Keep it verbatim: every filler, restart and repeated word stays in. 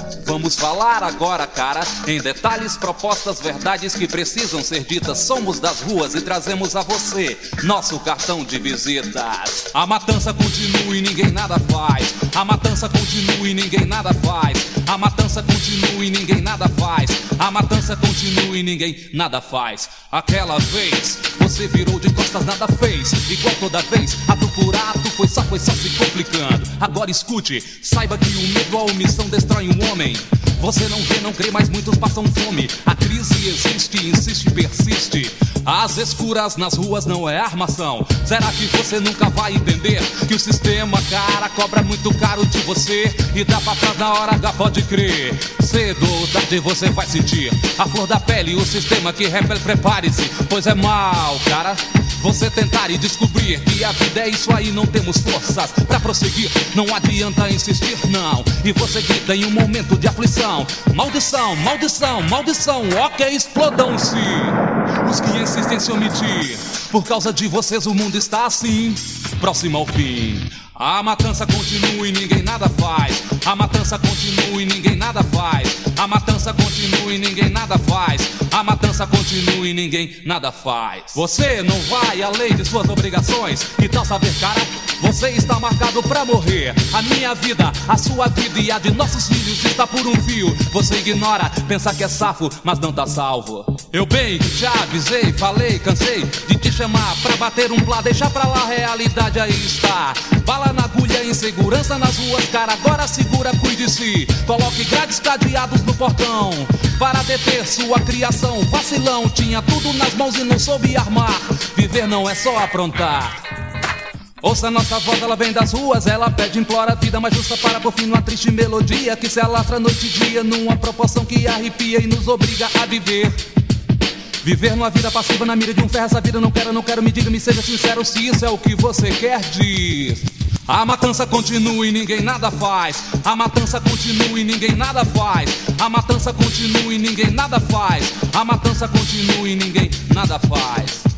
Vamos falar agora, cara, em detalhes, propostas, verdades que precisam ser ditas. Somos das ruas e trazemos a você nosso cartão de visitas. A matança continua e ninguém nada faz. A matança continua e ninguém nada faz. A matança continua e ninguém nada faz. A matança continua e ninguém nada faz. Aquela vez você virou de costas, nada fez. Igual toda vez, ato por ato, foi só, foi só se complicando. Agora escute, saiba que o medo, a omissão destrói um homem. Você não vê, não crê, mas muitos passam fome. A crise existe, insiste, persiste. As escuras nas ruas não é armação. Será que você nunca vai entender que o sistema, cara, cobra muito caro de você e dá pra trás na hora H, pode crer. Cedo ou tarde você vai sentir a flor da pele, o sistema que repele, prepare-se, pois é mal, cara, você tentar e descobrir que a vida é isso aí, não temos forças pra prosseguir. Não adianta insistir, não. E você grita em um momento de aflição: maldição, maldição, maldição. Ok, explodam-se os que insistem em se omitir. Por causa de vocês o mundo está assim, próximo ao fim. A matança continua e ninguém nada faz. A matança continua e ninguém nada faz. A matança continua e ninguém nada faz. A matança continua e ninguém nada faz. Você não vai além de suas obrigações. Que tal saber, cara? Você está marcado pra morrer. A minha vida, a sua vida e a de nossos filhos está por um fio. Você ignora, pensa que é safo, mas não tá salvo. Eu bem que te avisei, falei, cansei de te chamar pra bater um plá. Deixa pra lá, a realidade aí está. Bala na agulha, insegurança nas ruas, cara, agora segura, cuide de si. Coloque grades cadeados no portão para deter sua criação. Vacilão, tinha tudo nas mãos e não soube armar. Viver não é só aprontar. Ouça nossa voz, ela vem das ruas, ela pede, implora a vida mais justa para por fim numa triste melodia que se alastra noite e dia numa proporção que arrepia e nos obriga a viver. Viver numa vida passiva na mira de um ferro, essa vida não quero, não quero, me diga, me seja sincero se isso é o que você quer, diz. A matança continua e ninguém nada faz. A matança continua e ninguém nada faz. A matança continua e ninguém nada faz. A matança continua e ninguém nada faz.